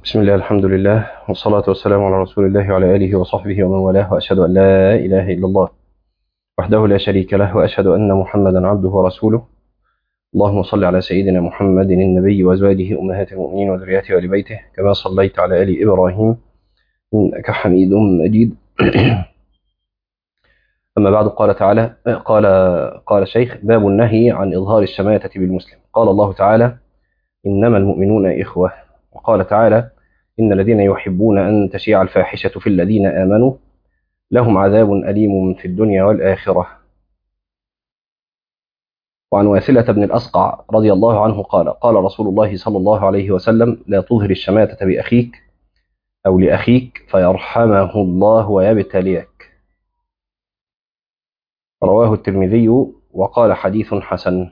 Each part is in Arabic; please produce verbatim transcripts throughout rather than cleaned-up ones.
بسم الله، الحمد لله، والصلاة والسلام على رسول الله وعلى آله وصحبه ومن والاه، وأشهد أن لا إله إلا الله وحده لا شريك له، وأشهد أن محمدا عبده ورسوله. اللهم صل على سيدنا محمد النبي وأزواجه أمهات المؤمنين وذرياته وآل بيته كما صليت على آل إبراهيم إنك حميد مجيد. أما بعد، قال تعالى قال قال الشيخ: باب النهي عن إظهار الشماتة بالمسلم. قال الله تعالى: إنما المؤمنون إخوة. وقال تعالى: إن الذين يحبون أن تشيع الفاحشة في الذين آمنوا لهم عذاب أليم في الدنيا والآخرة. وعن واثلة بن الأسقع رضي الله عنه قال: قال رسول الله صلى الله عليه وسلم: لا تظهر الشماتة بأخيك أو لأخيك فيرحمه الله ويبتليك. رواه الترمذي وقال: حديث حسن.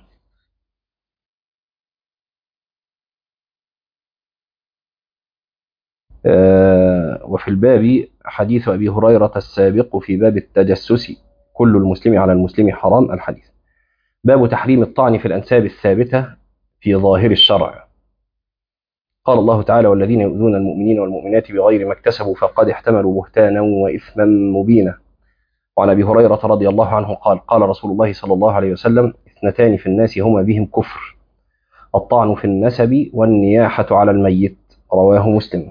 آه وفي الباب حديث أبي هريرة السابق في باب التجسس: كل المسلم على المسلم حرام. الحديث. باب تحريم الطعن في الأنساب الثابتة في ظاهر الشرع. قال الله تعالى: والذين يؤذون المؤمنين والمؤمنات بغير ما اكتسبوا فقد احتملوا بهتانا وإثما مبينا. وعن أبي هريرة رضي الله عنه قال: قال رسول الله صلى الله عليه وسلم: اثنتان في الناس هما بهم كفر: الطعن في النسب والنياحة على الميت. رواه مسلم.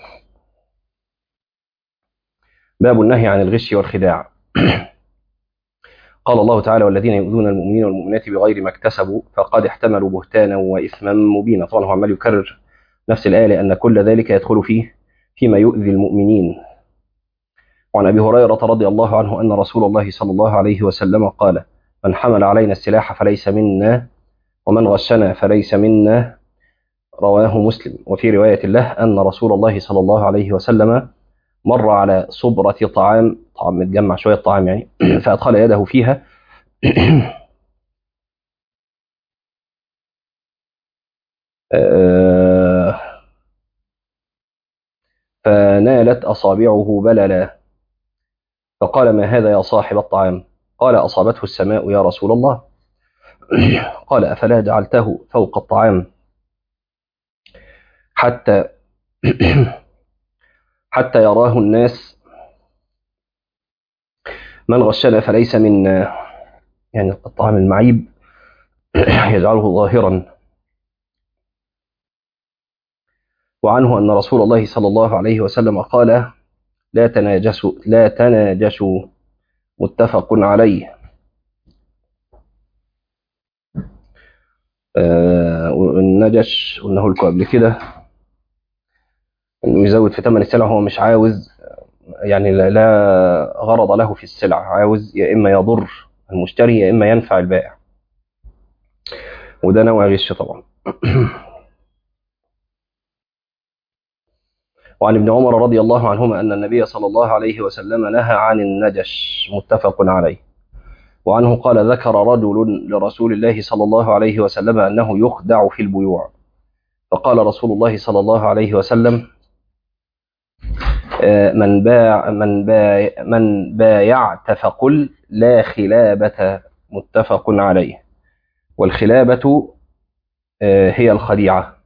باب النهي عن الغش والخداع. قال الله تعالى: والذين يؤذون المؤمنين والمؤمنات بغير ما اكتسبوا فقد احتملوا بهتانا وإثما مبينا. طبعا هو عمال يكرر نفس الآية لأن كل ذلك يدخل فيه فيما يؤذي المؤمنين. وعن أبي هريرة رضي الله عنه أن رسول الله صلى الله عليه وسلم قال: من حمل علينا السلاح فليس منا، ومن غشنا فليس منا. رواه مسلم. وفي رواية له أن رسول الله صلى الله عليه وسلم مر على صبرة طعام طعام متجمع شوية طعام يعني فأدخل يده فيها فنالت أصابعه بللا، فقال: ما هذا يا صاحب الطعام؟ قال: أصابته السماء يا رسول الله. قال: أفلا جعلته فوق الطعام حتى حتى يراه الناس؟ من غشنا فليس منا، يعني الطعام المعيب يجعله ظاهرا. وعنه أن رسول الله صلى الله عليه وسلم قال: لا تناجسوا لا تناجشوا. متفق عليه. آه والنجش قلناه لكم قبل كده انه يزود في ثمن السلع. هو مش عاوز، يعني لا لا غرض له في السلع، عاوز يا اما يضر المشتري يا اما ينفع البائع، وده نوع غش طبعا. وعن ابن عمر رضي الله عنهما أن النبي صلى الله عليه وسلم نهى عن النجش. متفق عليه. وعنه قال: ذكر رجل لرسول الله صلى الله عليه وسلم أنه يخدع في البيوع، فقال رسول الله صلى الله عليه وسلم: من باع من باع من بايعت فقل لا خلابة. متفق عليه. والخلابة هي الخديعة.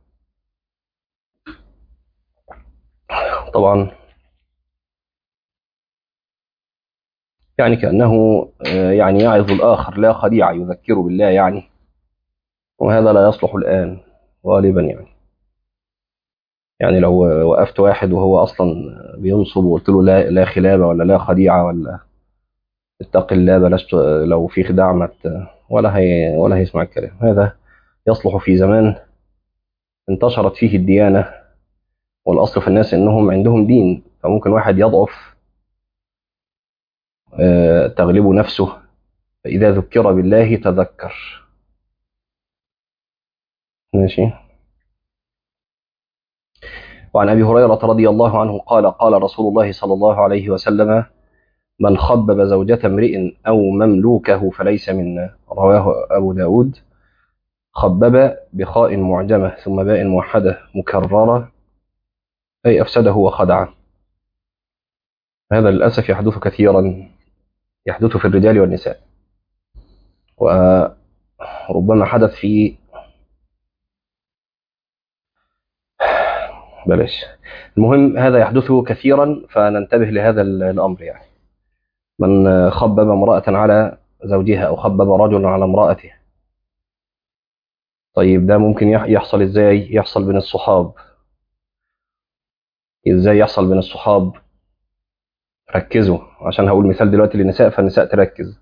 طبعا يعني كأنه يعني يعظ الآخر لا خديعة، يذكره بالله يعني، وهذا لا يصلح الآن غالبا. يعني يعني لو وقفت واحد وهو أصلا بينصب وقلت له لا لا خلابة ولا لا خديعة ولا اتق الله بلاش لو في خداع ما ت- ولا هي ولا هيسمع الكلام. هذا يصلح في زمان انتشرت فيه الديانة، والأصل في الناس إنهم عندهم دين، فممكن واحد يضعف آه، تغلب نفسه، فإذا ذكر بالله تذكر. ماشي. وعن أبي هريرة رضي الله عنه قال: قال رسول الله صلى الله عليه وسلم: من خبب زوجة امرئ أو مملوكه فليس منا. رواه أبو داود. خبب بخاء معجمة ثم باء موحدة مكررة، أي أفسده وخدعه. هذا للأسف يحدث كثيرا، يحدث في الرجال والنساء، وربما حدث في بلاش. المهم هذا يحدث كثيرا، فننتبه لهذا الأمر يعني. من خبب امرأة على زوجها أو خبب رجلا على امرأته. طيب ده ممكن يح- يحصل إزاي؟ يحصل بين الصحاب. إزاي يحصل بين الصحاب؟ ركزوا عشان هقول مثال دلوقتي للنساء، فالنساء تركز.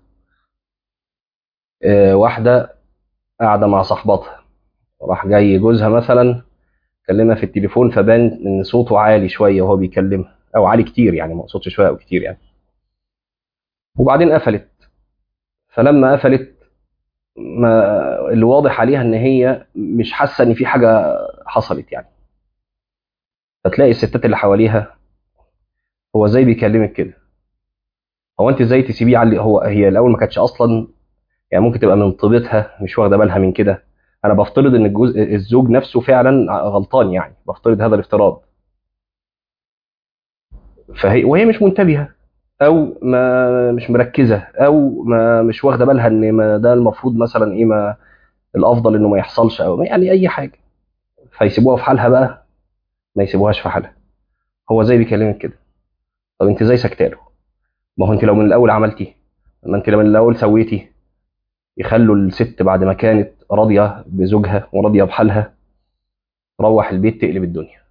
آه، واحدة قاعدة مع صاحبتها، راح جاي جوزها مثلا كلمها في التليفون، فبان ان صوته عالي شويه وهو بيكلمها، او عالي كتير يعني، ما اقصدش شويه او كتير يعني. وبعدين قفلت. فلما قفلت، ما اللي واضح عليها ان هي مش حاسه ان في حاجه حصلت يعني. فتلاقي الستات اللي حواليها، هو ازاي بيكلمك كده؟ هو انت ازاي تسيبيه علي؟ هو هي الاول ما كانتش اصلا يعني، ممكن تبقى من طيبتها مش واخده بالها من كده. انا بفترض ان الجوز الزوج نفسه فعلا غلطان يعني، بفترض هذا الافتراض. فهي وهي مش منتبهه، او ما مش مركزه، او ما مش واخده بالها ان ما ده المفروض مثلا ايه، ما الافضل انه ما يحصلش، او يعني اي حاجه. فيسيبوها في حالها بقى؟ ما يسيبوهاش في حالها. هو زي بيكلمك كده. طب انت ازاي سكت له؟ ما هو انت لو من الاول عملتي، ما انت لو من الاول سويتي، يخلوا الست بعد ما كانت راضيه بزوجها وراضيه بحالها، تروح البيت تقلب الدنيا.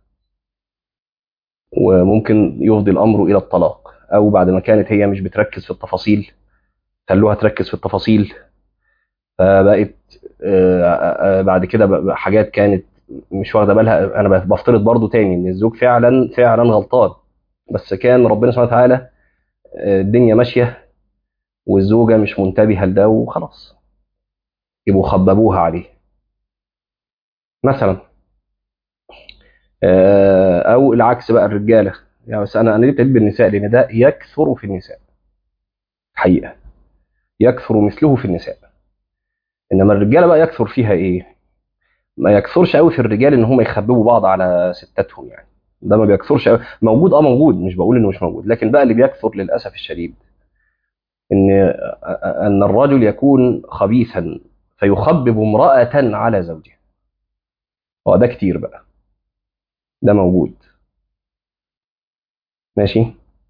وممكن يفضي الامر الى الطلاق، او بعد ما كانت هي مش بتركز في التفاصيل، خلوها تركز في التفاصيل. فبقت آه، آه، بعد كده بقى حاجات كانت مش واخده بالها. انا بفترض برضو تاني ان الزوج فعلا فعلا غلطان، بس كان ربنا سبحانه وتعالى آه، الدنيا ماشيه والزوجه مش منتبهه لده وخلاص، يبقوا خببوها عليه مثلا. آه، او العكس بقى الرجاله. يعني بس انا انا ليه ابتديت بالنساء؟ لان ده يكثر في النساء حقيقه، يكثر مثله في النساء. انما الرجاله بقى يكثر فيها ايه؟ ما يكثرش قوي في الرجال ان هم يخببوا بعض على ستاتهم يعني. ده ما بيكثرش قوي. موجود، اه موجود، مش بقول انه مش موجود، لكن بقى اللي بيكثر للاسف الشديد ان ان الرجل يكون خبيثا فيخبب امرأة على زوجها. هو ده كتير بقى، ده موجود. ماشي.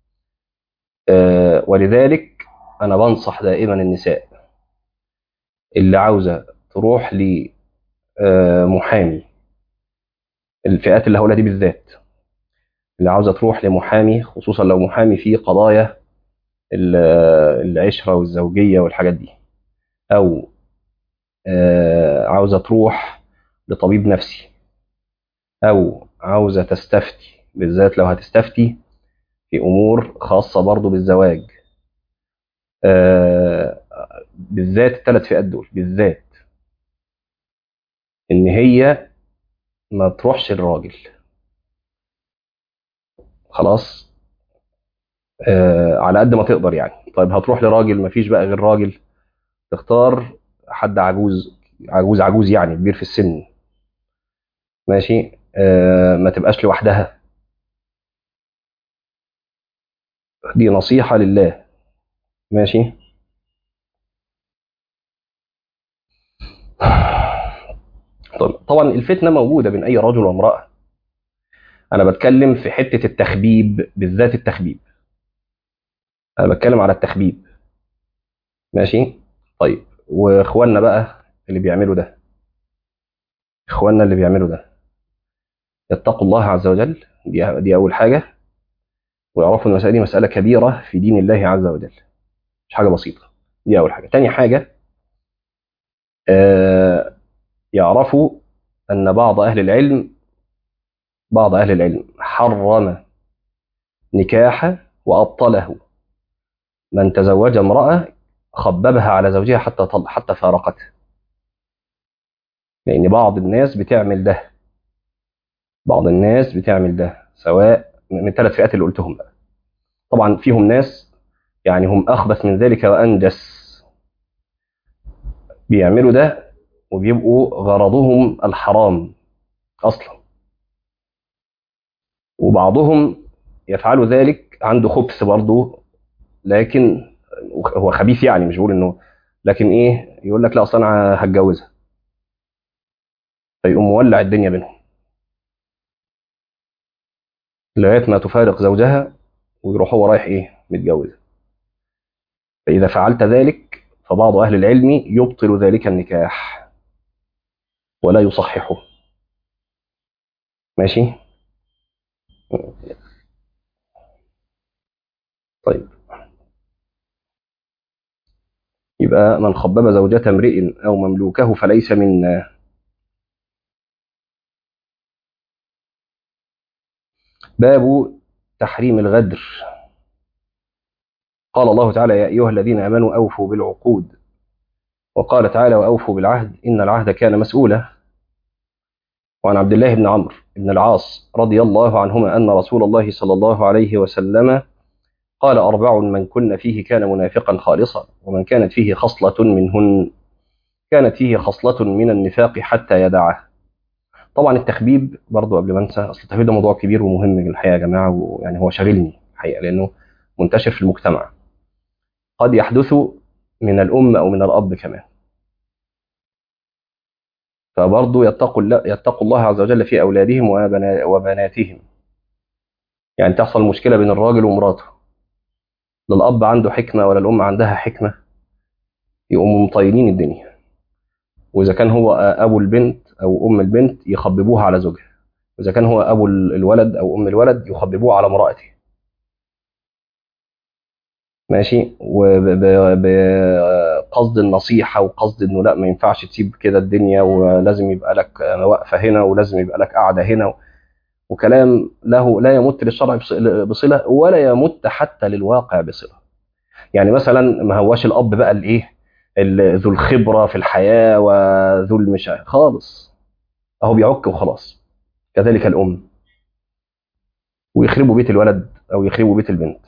آه ولذلك انا بنصح دائما النساء اللي عاوزة تروح لمحامي، الفئات اللي هقولها دي بالذات، اللي عاوزة تروح لمحامي خصوصا لو محامي في قضايا ال- العشرة والزوجية والحاجات دي، أو آه، عاوزة تروح لطبيب نفسي، أو عاوزة تستفتي، بالذات لو هتستفتي في أمور خاصة برضو بالزواج. آه، بالذات الثلاث فئات دول بالذات، إن هي ما تروحش للراجل خلاص. آه، على قد ما تقدر يعني. طيب هتروح لراجل، مفيش بقى غير راجل، تختار حد عجوز عجوز عجوز يعني كبير في السن. ماشي. آه، ما تبقاش لوحدها. دي نصيحة لله. ماشي. طب طبعا الفتنة موجودة بين أي رجل وامرأة. أنا بتكلم في حتة التخبيب، بالذات التخبيب. أنا بتكلم على التخبيب. ماشي. طيب وإخواننا بقى اللي بيعملوا ده، إخواننا اللي بيعملوا ده يتقوا الله عز وجل. دي, دي أول حاجة. ويعرفوا إن المسألة دي مسألة كبيرة في دين الله عز وجل، مش حاجة بسيطة. دي أول حاجة. تاني حاجة، آه يعرفوا أن بعض أهل العلم بعض أهل العلم حرم نكاح وأبطله من تزوج امرأة خببها على زوجها حتى طل... حتى فارقته. لأن بعض الناس بتعمل ده، بعض الناس بتعمل ده سواء من الثلاث فئات اللي قلتهم بقى. طبعا فيهم ناس يعني هم أخبث من ذلك وأنجس، بيعملوا ده وبيبقوا غرضهم الحرام أصلا. وبعضهم يفعل ذلك عنده خبث برضه، لكن هو خبيث يعني، مش بقول انه، لكن ايه، يقول لك لا اصل انا هتجوزها، فيقوم مولع الدنيا بينهم. لغاية ما تفارق زوجها ويروح هو رايح إيه متجوز. فإذا فعلت ذلك فبعض أهل العلم يبطل ذلك النكاح ولا يصححه. ماشي. طيب، يبقى من خبب زوجة امرئ أو مملوكه فليس منا. باب تحريم الغدر. قال الله تعالى: يا أيها الذين آمنوا أوفوا بالعقود. وقال تعالى: وأوفوا بالعهد إن العهد كان مسؤولا. وعن عبد الله بن عمرو بن العاص رضي الله عنهما أن رسول الله صلى الله عليه وسلم قال: أربع من كن فيه كان منافقا خالصا، ومن كانت فيه خصلة منهن كانت فيه خصلة من النفاق حتى يدعه. طبعا التخبيب برضو قبل ما انسى، اصل التخبيب ده موضوع كبير ومهم الحقيقه يا جماعه، ويعني هو شاغلني الحقيقه لانه منتشر في المجتمع. قد يحدث من الام او من الاب كمان. فبرضو يتقوا الله يتقوا الله عز وجل في اولادهم وبنا- وبناتهم. يعني تحصل مشكله بين الراجل ومراته، لا الاب عنده حكمه ولا الام عندها حكمه، يقوموا مطينين الدنيا. واذا كان هو ابو البنت او ام البنت يخببوها على زوجها، واذا كان هو ابو الولد او ام الولد يخببوها على امراته. ماشي. وبقصد النصيحة وقصد انه لا ما ينفعش تسيب كده الدنيا، ولازم يبقى لك وقفة هنا، ولازم يبقى لك قعدة هنا، وكلام له لا يمت للشرع بصلة ولا يمت حتى للواقع بصلة. يعني مثلا ما هواش الأب بقى الايه ال- ذو الخبرة في الحياة وذو المش خالص، اهو بيعك وخلاص. كذلك الأم، ويخربوا بيت الولد أو يخربوا بيت البنت.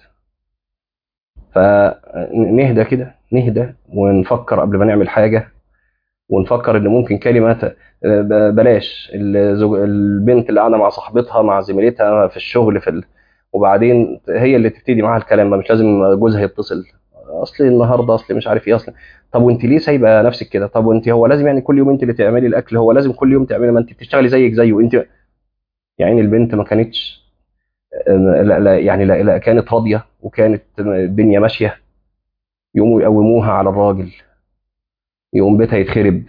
فنهدى كده، نهدى ونفكر قبل ما نعمل حاجة، ونفكر ان ممكن كلمه ب- بلاش الزوج البنت اللي قاعده مع صاحبتها مع زميلتها في الشغل في ال... وبعدين هي اللي تبتدي معاها الكلام بقى، مش لازم جوزها يتصل. اصل النهارده اصل مش عارف ايه اصل. طب وانت ليه سايبه نفسك كده؟ طب وانت هو لازم يعني كل يوم انت اللي تعملي الاكل؟ هو لازم كل يوم تعملي؟ ما انت بتشتغلي زيك زيه انت. يعني البنت ما كانتش لا لا يعني لا, لا كانت راضيه وكانت الدنيا ماشيه، يقوموا يقوموها على الراجل، يقوم بيتها يتخرب.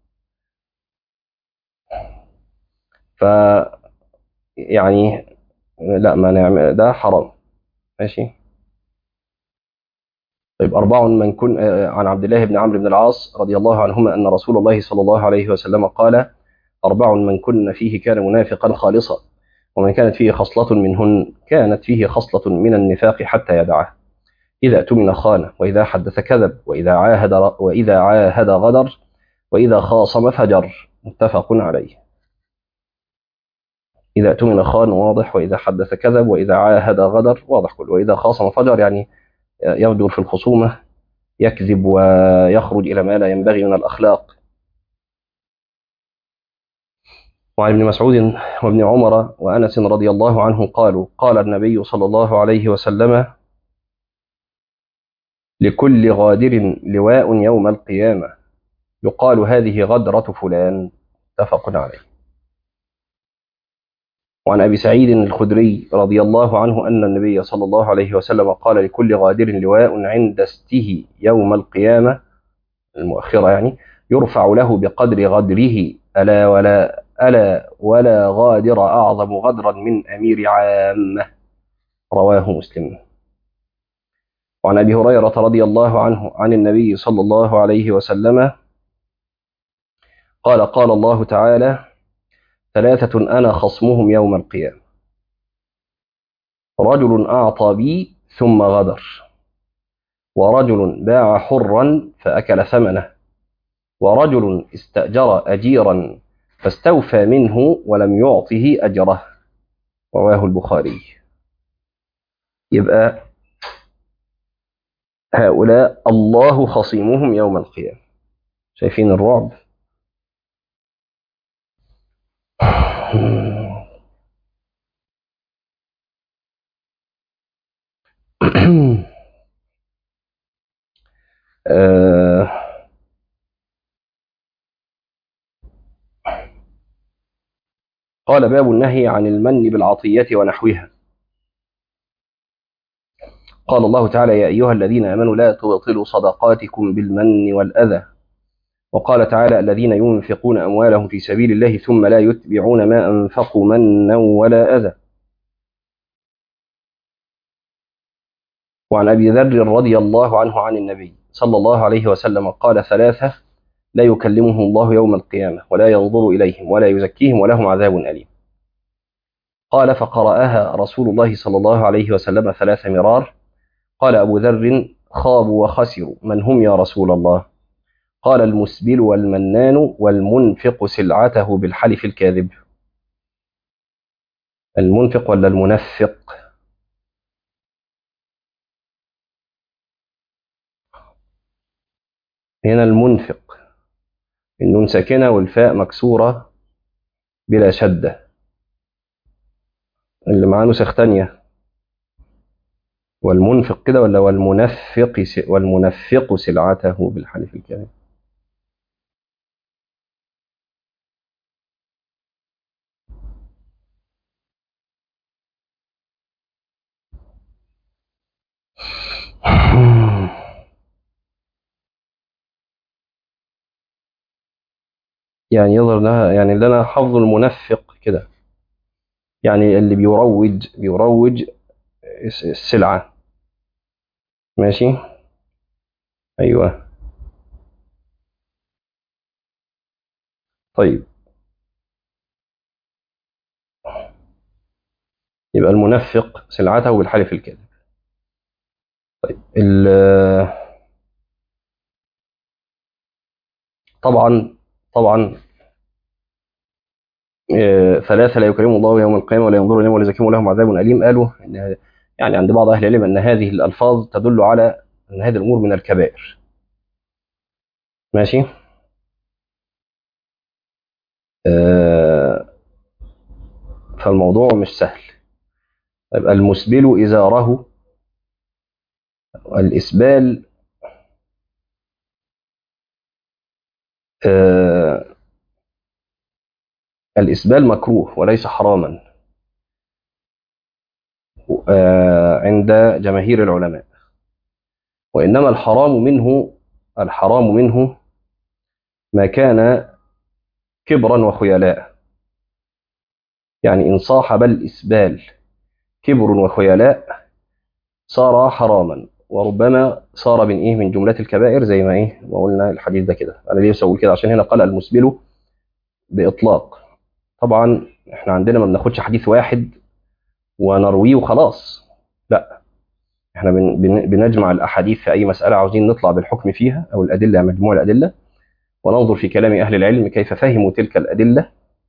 ف يعني لا ما نعمل ده حرام. ماشي. طيب، أربع من كن آه، عن عبد الله بن عمرو بن العاص رضي الله عنهما أن رسول الله صلى الله عليه وسلم قال: أربع من كن فيه كان منافقا خالصا، ومن كانت فيه خصلة منهن كانت فيه خصلة من النفاق حتى يدعه. إذا اؤتمن خان، وإذا حدث كذب، وإذا عاهد وإذا عاهد غدر، وإذا خاصم فجر. متفق عليه. إذا اؤتمن خان واضح، وإذا حدث كذب، وإذا عاهد غدر واضح كله، وإذا خاصم فجر يعني يبدو في الخصومة، يكذب ويخرج إلى ما لا ينبغي من الأخلاق. وعن ابن مسعود وابن عمر وأنس رضي الله عنهم قالوا: قال النبي صلى الله عليه وسلم: لكل غادر لواء يوم القيامة، يقال هذه غدرة فلان. متفق عليه. وعن أبي سعيد الخدري رضي الله عنه أن النبي صلى الله عليه وسلم قال: لكل غادر لواء عند استه يوم القيامة، المؤخرة يعني، يرفع له بقدر غدره، ألا ولا ألا ولا غادر أعظم غدرا من أمير عامة. رواه مسلم. وعن أبي هريرة رضي الله عنه عن النبي صلى الله عليه وسلم قال: قال الله تعالى: ثلاثة أنا خصمهم يوم القيامة: رجل أعطى بي ثم غدر، ورجل باع حرا فأكل ثمنه، ورجل استأجر أجيرا فاستوفى منه ولم يعطه أجره. رواه البخاري. يبقى هؤلاء الله خصيمهم يوم القيامة. شايفين الرعب؟ آه، قال: باب النهي عن المن بالعطية ونحوها. قال الله تعالى يا أيها الذين آمنوا لا تبطلوا صدقاتكم بالمن والأذى. وقال تعالى الذين ينفقون أموالهم في سبيل الله ثم لا يتبعون ما أنفقوا منا ولا أذى. وعن أبي ذر رضي الله عنه عن النبي صلى الله عليه وسلم قال ثلاثة لا يكلمهم الله يوم القيامة ولا ينظر إليهم ولا يزكيهم ولهم عذاب أليم. قال فقرأها رسول الله صلى الله عليه وسلم ثلاث مرار. قال أبو ذر خابوا وخسروا من هم يا رسول الله؟ قال المسبل والمنان والمنفق سلعته بالحلف الكاذب. المنفق ولا المنفق؟ هنا المنفق، النون ساكنة والفاء مكسورة بلا شدة. اللي معاه نسخ تانية والمنفق كده ولا والمنفق س... والمنفق سلعته بالحلف الكاذب؟ يعني يظهر انها يعني اللي انا حافظه المنفق كده، يعني اللي بيروج بيروج الس- السلعة. ماشي. ايوه. طيب يبقى المنفق سلعته بالحلف الكاذب. ال- طبعا طبعا آه، ثلاثة لا يكرمهم الله يوم القيامة ولا ينظر إليهم ولا يزكيهم ولهم عذاب أليم. قالوا إن يعني عند بعض أهل العلم أن هذه الألفاظ تدل على أن هذه الأمور من الكبائر. ماشي. آه، فالموضوع مش سهل. يبقى المسبل إزاره، الإسبال آه، الإسبال مكروه وليس حراما آه، عند جماهير العلماء. وإنما الحرام منه الحرام منه ما كان كبرا وخيلاء. يعني إن صاحب الإسبال كبر وخيلاء صار حراما، وربما صار من إيه من جملة الكبائر زي ما إيه ما قلنا الحديث ده كده. أنا ليه بقول كده؟ عشان هنا قال المسبل بإطلاق. طبعا إحنا عندنا ما بناخدش حديث واحد ونرويه وخلاص، لا، إحنا بن بن بنجمع الأحاديث في أي مسألة عاوزين نطلع بالحكم فيها أو الأدلة، مجموع الأدلة، وننظر في كلام أهل العلم كيف فهموا تلك الأدلة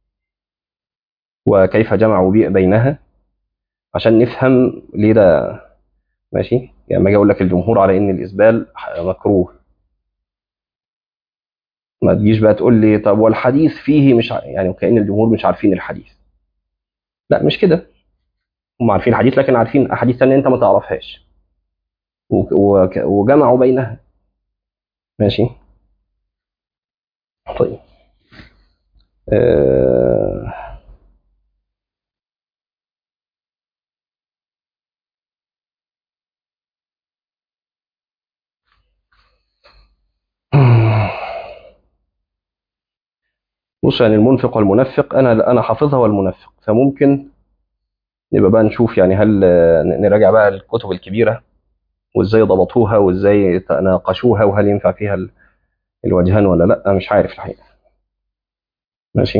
وكيف جمعوا بي- بينها عشان نفهم ليه ده. ماشي. يعني ما اجي اقول لك الجمهور على ان الاسبال مكروه، ما تجيش بقى تقول لي طب والحديث فيه مش ع... يعني كأن الجمهور مش عارفين الحديث. لا مش كده، هم عارفين الحديث لكن عارفين احاديث ثانيه انت ما تعرفهاش و... و... وجمعوا بينها. ماشي. طيب. آه... بص، يعني المنفق والمنفق انا انا حافظها والمنفق، فممكن نبقى بقى نشوف يعني هل آه، نراجع بقى الكتب الكبيره وازاي ضبطوها وازاي ناقشوها وهل ينفع فيها ال- الوجهان ولا لا، مش عارف الحقيقه. ماشي.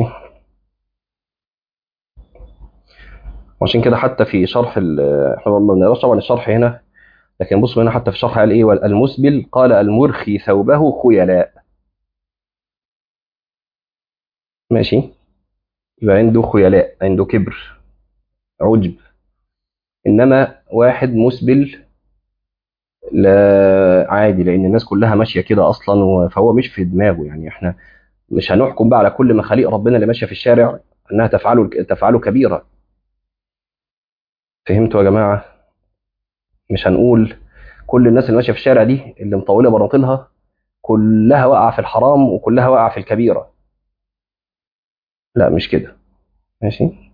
وعشان كده حتى في شرح ال- احنا ما بنقراش طبعا الشرح هنا، لكن بصوا هنا حتى في الشرح قال ايه المسبل قال المرخي ثوبه خيلاء. ماشي. يبقى عنده خيلاء، عنده كبر، عجب. انما واحد مسبل لا عادي، لان الناس كلها ماشيه كده اصلا و- فهو مش في دماغه. يعني احنا مش هنحكم بقى على كل مخاليق ربنا اللي ماشيه في الشارع انها تفعله تفعله كبيره. فهمتوا يا جماعه؟ مش هنقول كل الناس اللي ماشيه في الشارع دي اللي مطوله بناطيلها كلها واقعه في الحرام وكلها واقعه في الكبيره. لا مش كده. ماشي.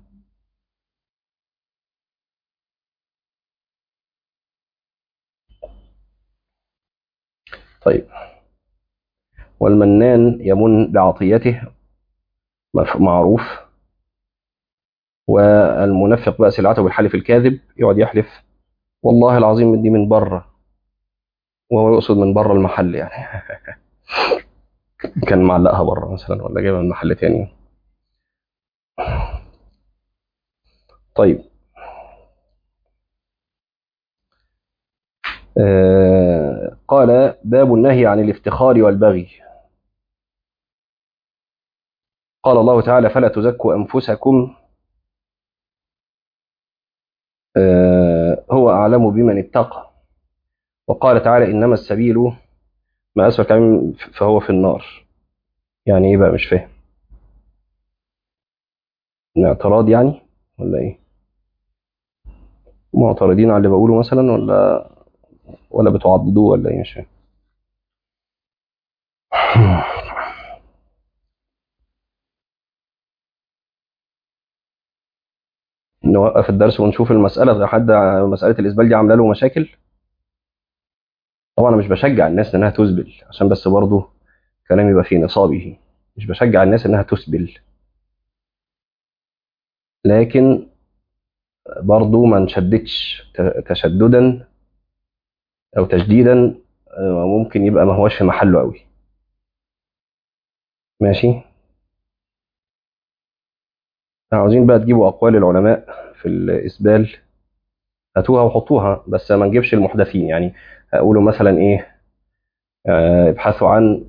طيب. والمنان يمن بعطيته معروف. والمنفق بقى سلعته بالحلف الكاذب، يقعد يحلف والله العظيم دي من بره، وهو يقصد من بره المحل يعني. كان معلقها بره مثلا ولا جايبها من محل تاني. طيب. آه قال باب النهي عن الافتخار والبغي. قال الله تعالى فلا تزكوا أنفسكم آه هو أعلم بمن اتقى. وقال تعالى إنما السبيل ما أسفل كلام فهو في النار. يعني إيه بقى؟ مش فاهم. اعتراض يعني ولا إيه؟ معترضين على اللي بقوله مثلا، ولا ولا بتعضدوه ولا إيه؟ مش فاهم. نوقف الدرس ونشوف المسألة لحد مسألة الإسبال دي عاملة له مشاكل. طبعا أنا مش بشجع الناس إنها تسبل، عشان بس برضه كلام يبقى في نصابه. مش بشجع الناس إنها تسبل، لكن برضه ما نشددش ت- تشددا أو تشديدا. آه، ممكن يبقى ما هوش في محله قوي. ماشي. عاوزين بقى تجيبوا أقوال العلماء في الإسبال، هاتوها وحطوها، بس ما نجيبش المحدثين يعني. أقولوا مثلا إيه، آه، ابحثوا عن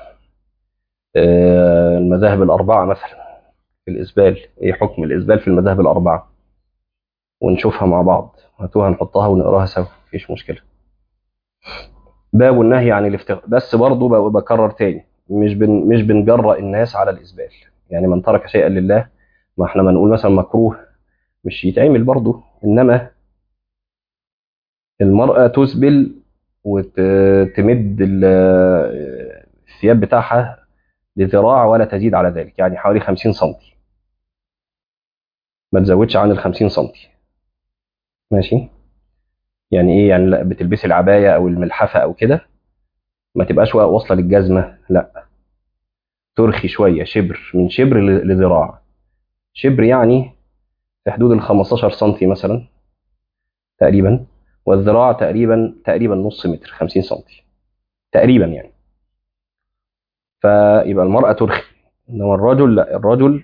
آه، المذاهب الأربعة مثلا في الإسبال. إيه حكم الإسبال في المذاهب الأربعة؟ ونشوفها مع بعض، هاتوها نحطها ونقراها سوا، مفيش مشكلة. باب النهي عن الافتراء، بس برضه ب- بكرر تاني، مش بن مش بنجرأ الناس على الإسبال. يعني من ترك شيئا لله، ما احنا ما نقول مثلا مكروه مش يتعمل برضه، إنما المرأة تسبل وتمد ال- الثياب بتاعها لذراع ولا تزيد على ذلك، يعني حوالي خمسين سنتي، ما تزودش عن ال خمسين سنتي. ماشي. يعني ايه؟ يعني لا بتلبسي العبايه او الملحفه او كده، ما تبقاش واصله للجزمه، لا، ترخي شويه، شبر من شبر ل- لذراع. شبر يعني في حدود ال خمستاشر سنتي مثلا تقريبا، والذراع تقريبا تقريبا نص متر، خمسين سنتي تقريبا يعني. فيبقى المراه ترخي، انما الرجل لا، الرجل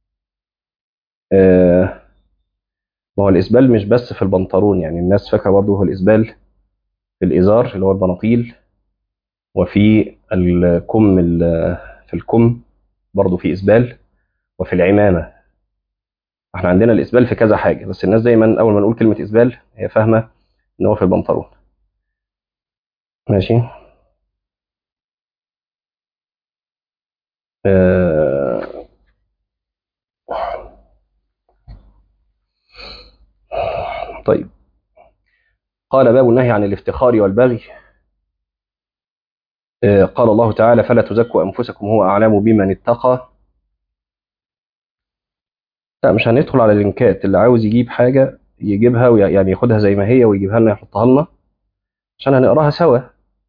آه ما هو الاسبال مش بس في البنطلون، يعني الناس فاكره برضه هو الاسبال في الازار اللي هو البناطيل، وفي الكم ال- في الكم برضه في اسبال، وفي العمامه. احنا عندنا الاسبال في كذا حاجه، بس الناس دايما اول ما نقول كلمه اسبال هي فاهمه ان هو في البنطلون. ماشي. آه طيب. قال باب النهي عن الافتخار والبغي. آه قال الله تعالى فلا تزكوا انفسكم هو اعلم بمن اتقى. لا مش هندخل على اللينكات، اللي عاوز يجيب حاجه يجيبها وي- يعني ياخدها زي ما هي ويجيبها لنا يحطها لنا عشان هنقراها سوا.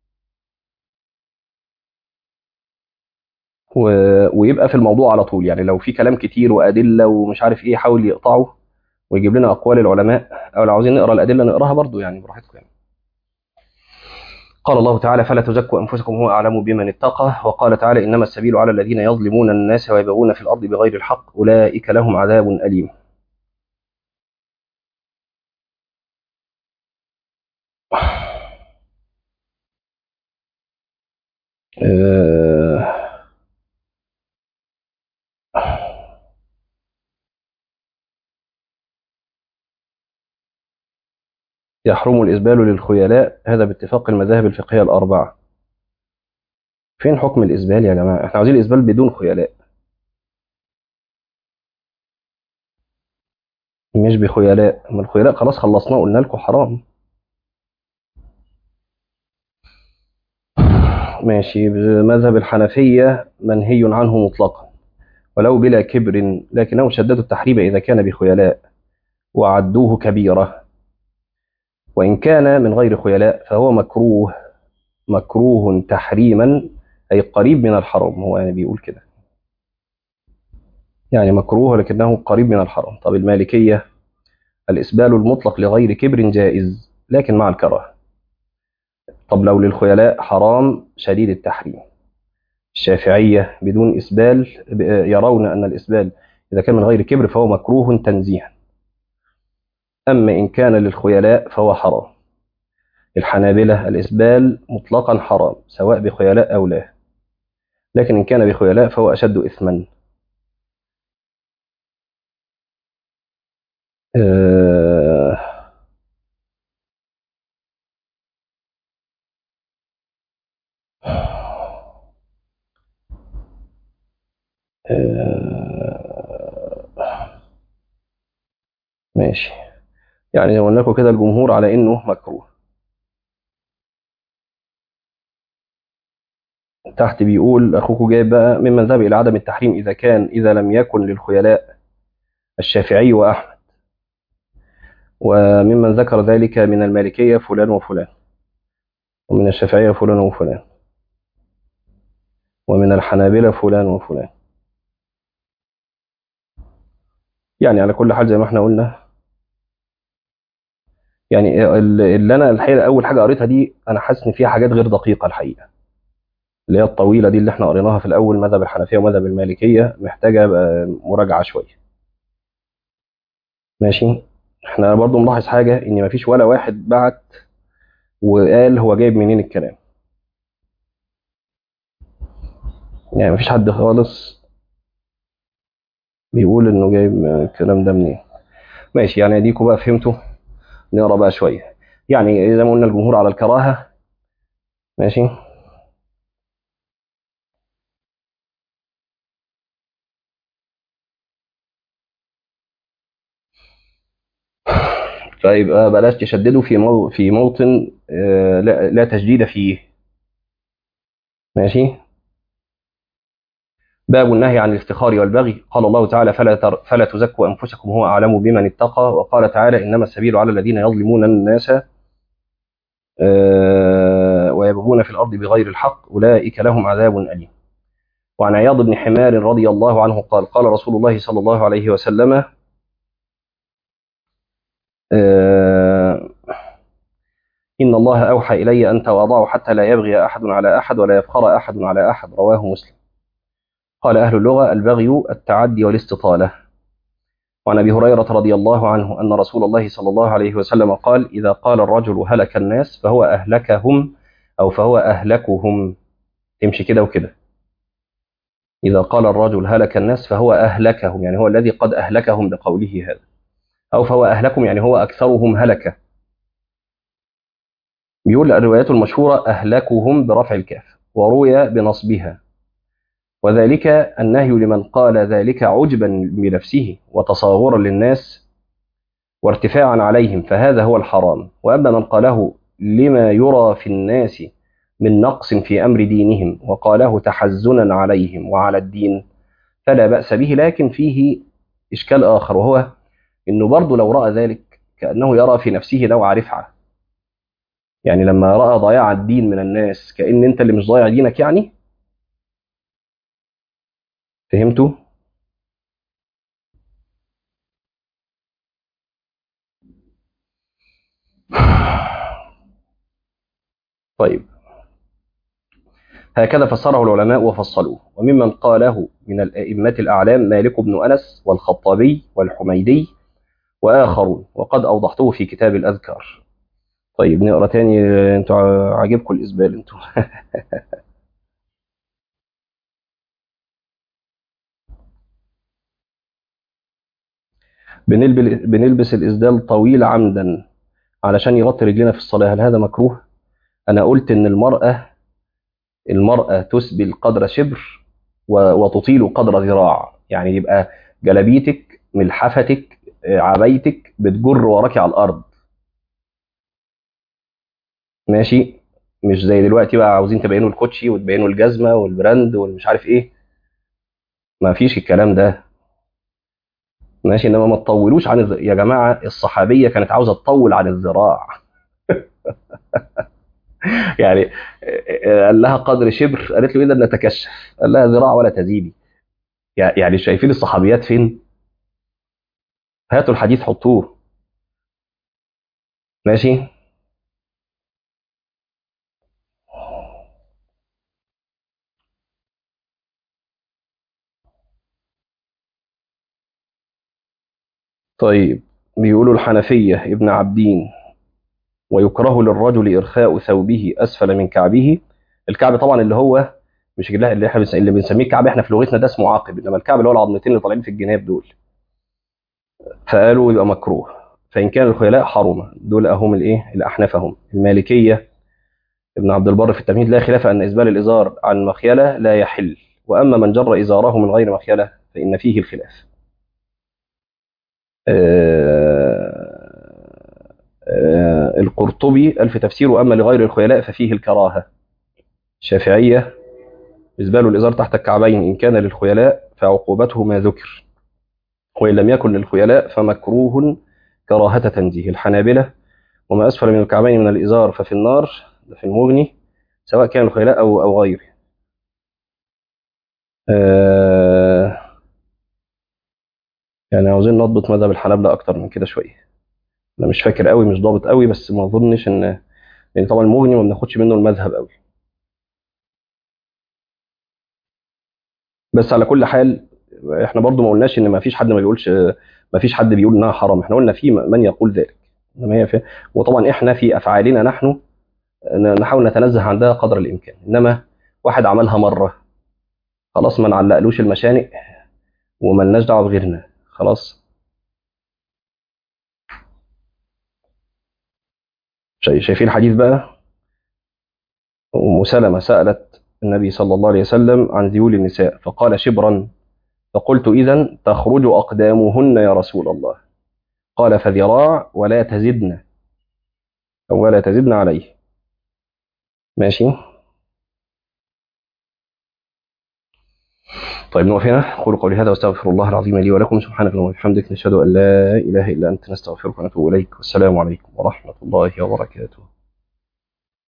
و... ويبقى في الموضوع على طول، يعني لو في كلام كتير وادله ومش عارف ايه يحاول يقطعه ويجيب لنا اقوال العلماء، او لو عاوزين نقرا الادله نقراها برضو يعني براحتكم يعني. قال الله تعالى فلا تزكوا انفسكم هو اعلم بمن اتقى. وقال تعالى انما السبيل على الذين يظلمون الناس ويبغون في الارض بغير الحق اولئك لهم عذاب اليم. آه، يحرم الاسبال للخيلاء، هذا باتفاق المذاهب الفقهيه الاربعه. فين حكم الاسبال يا جماعه؟ احنا عاوزين الاسبال بدون خيلاء، مش بخيلاء. ما الخيلاء خلاص خلصناه، قلنا لكم حرام. ماشي. مذهب الحنفيه منهي عنه مطلقا ولو بلا كبر، لكنهم شددوا التحريم اذا كان بخيلاء وعدوه كبيره. وإن كان من غير خيلاء فهو مكروه مكروه تحريما أي قريب من الحرام، هو يعني بيقول كده، يعني مكروه لكنه قريب من الحرام. طب المالكية الإسبال المطلق لغير كبر جائز لكن مع الكراهة. طب لو للخيلاء حرام شديد التحريم. الشافعية بدون إسبال يرون أن الإسبال إذا كان من غير كبر فهو مكروه تنزيها، أما إن كان للخيلاء فهو حرام. الحنابلة الإسبال مطلقا حرام سواء بخيلاء أو لا، لكن إن كان بخيلاء فهو أشد إثما. آه آه ماشي، يعني زي ما قلنا لكم كده الجمهور على إنه مكروه. تحت بيقول أخوكم جايب بقى ممن ذهب إلى عدم التحريم إذا كان إذا لم يكن للخيلاء الشافعي وأحمد، وممن ذكر ذلك من المالكية فلان وفلان، ومن الشافعية فلان وفلان، ومن الحنابلة فلان وفلان. يعني على كل حال زي ما احنا قلنا، يعني اللي انا الحقيقه اول حاجه قريتها دي انا حاسس ان فيها حاجات غير دقيقه الحقيقه، اللي هي الطويله دي اللي احنا قريناها في الاول مذهب الحنفيه ومذهب المالكيه محتاجه بقى مراجعه شويه. ماشي. احنا برضو ملاحظ حاجه ان مفيش ولا واحد بعت وقال هو جايب منين الكلام، يعني مفيش حد خالص بيقول انه جايب الكلام ده منين. ماشي، يعني اديكوا بقى فهمتوا. نقرا بقى شويه. يعني زي ما قلنا الجمهور على الكراهه. ماشي. فيبقى بلاش تشددوا في مو في موطن آه، لا, لا تشديد فيه. ماشي. باب النهي عن الافتخار والبغي. قال الله تعالى فلا, تر فلا تزكوا أنفسكم هو أعلم بمن اتقى. وقال تعالى إنما السبيل على الذين يظلمون الناس آه، ويبغون في الأرض بغير الحق أولئك لهم عذاب أليم. وعن عياض بن حمار رضي الله عنه قال قال رسول الله صلى الله عليه وسلم آه، إن الله أوحى إلي أن تواضعوا حتى لا يبغي أحد على أحد ولا يفخر أحد على أحد. رواه مسلم. قال أهل اللغة البغي التعدي والاستطالة. وعن أبي هريرة رضي الله عنه أن رسول الله صلى الله عليه وسلم قال إذا قال الرجل هلك الناس فهو أهلكهم أو فهو أهلكهم. تمشي كده وكده. إذا قال الرجل هلك الناس فهو أهلكهم يعني هو الذي قد أهلكهم بقوله هذا، أو فهو أهلكهم يعني هو أكثرهم هلكة. بيقول الروايات المشهورة أهلكهم برفع الكاف وروي بنصبها، وذلك النهي لمن قال ذلك عجبا بنفسه وتصاغرا للناس وارتفاعا عليهم فهذا هو الحرام. وأما من قاله لما يرى في الناس من نقص في أمر دينهم وقاله تحزنا عليهم وعلى الدين فلا بأس به، لكن فيه إشكال آخر وهو إنه برضه لو رأى ذلك كأنه يرى في نفسه نوع رفعة، يعني لما رأى ضياع الدين من الناس كأن أنت اللي مش ضايع دينك يعني. فهمتوا؟ طيب، هكذا فسره العلماء وفصلوه. وممن قاله من الأئمة الأعلام مالك بن أنس والخطابي والحميدي وآخرون، وقد أوضحته في كتاب الأذكار. طيب نقرأ تاني. انتوا عاجبكم الإسبال انتوا. بنلبس بنلبس الإسدال طويل عمدا علشان يغطي رجلنا في الصلاة، هل هذا مكروه؟ أنا قلت إن المرأة المرأة تسبل قدر شبر و- وتطيل قدر ذراع، يعني يبقى جلبيتك ملحفتك عبايتك بتجر وراكي على الأرض. ماشي. مش زي دلوقتي بقى عاوزين تبينوا الكوتشي وتبينوا الجزمة والبراند والمش عارف إيه، ما فيش الكلام ده. ماشي. انما ما تطولوش عن الز... يا جماعه الصحابيه كانت عاوزه تطول عن الذراع. يعني قال لها قدر شبر، قالت له اذا نتكشف، قال لها ذراع ولا تزيدي. يعني شايفين الصحابيات فين؟ هاتوا الحديث حطوه. ماشي. طيب، بيقولوا الحنفية ابن عبدين: ويكره للرجل إرخاء ثوبه أسفل من كعبه. الكعب طبعا اللي هو مش اللي اللي احنا بنس- اللي بنسميه الكعب احنا في لغتنا ده اسمه عاقب، انما الكعب اللي هو العظمتين اللي طالعين في الجناب دول. فقالوا يبقى مكروه. فإن كان الخيلاء حرمة. دول أهم الإيه؟ الأحناف هم. المالكية ابن عبد البر في التمهيد: لا خلاف أن إسبال الإزار عن مخيلة لا يحل، وأما من جر إزاره من غير مخيلة فإن فيه الخلاف. آه، آه، القرطبي ألف تفسير: أما لغير الخيلاء ففيه الكراهة. الشافعية: إسبال الإزار تحت الكعبين إن كان للخيلاء فعقوبته ما ذكر، وإن لم يكن للخيلاء فمكروه كراهة تنزيه. الحنابلة: وما أسفل من الكعبين من الإزار ففي النار. ده في المغني، سواء كان الخيلاء أو أو غيره. آه يعني عاوزين نضبط مذهب الحنابلة أكتر من كده شوية. أنا مش فاكر قوي، مش ضابط قوي، بس ما أظنش إن، يعني طبعا المغني ما بناخدش منه المذهب قوي. بس على كل حال، احنا برضو ما قلناش ان ما فيش حد ما بيقولش، ما فيش حد بيقول انها حرام. احنا قلنا في من يقول ذلك، انما هي في، وطبعا احنا في افعالنا نحن نحاول نتنزه عن ده قدر الامكان. انما واحد عملها مره، خلاص ما نعلقلوش المشانق وملناش دعوه بغيرنا، خلاص. شايف- شايفين الحديث بقى؟ ام سلمة سالت النبي صلى الله عليه وسلم عن ذيول النساء فقال شبرا، فقلت اذا تخرج اقدامهن يا رسول الله. قال فذراع ولا تزدن، أو ولا تزدن عليه. ماشي. طيب نقف هنا. أقول قولي هذا وأستغفر الله العظيم لي ولكم. سبحانك اللهم وبحمدك، نشهد أن لا إله إلا أنت، نستغفرك ونتوب إليك. والسلام عليكم ورحمة الله وبركاته.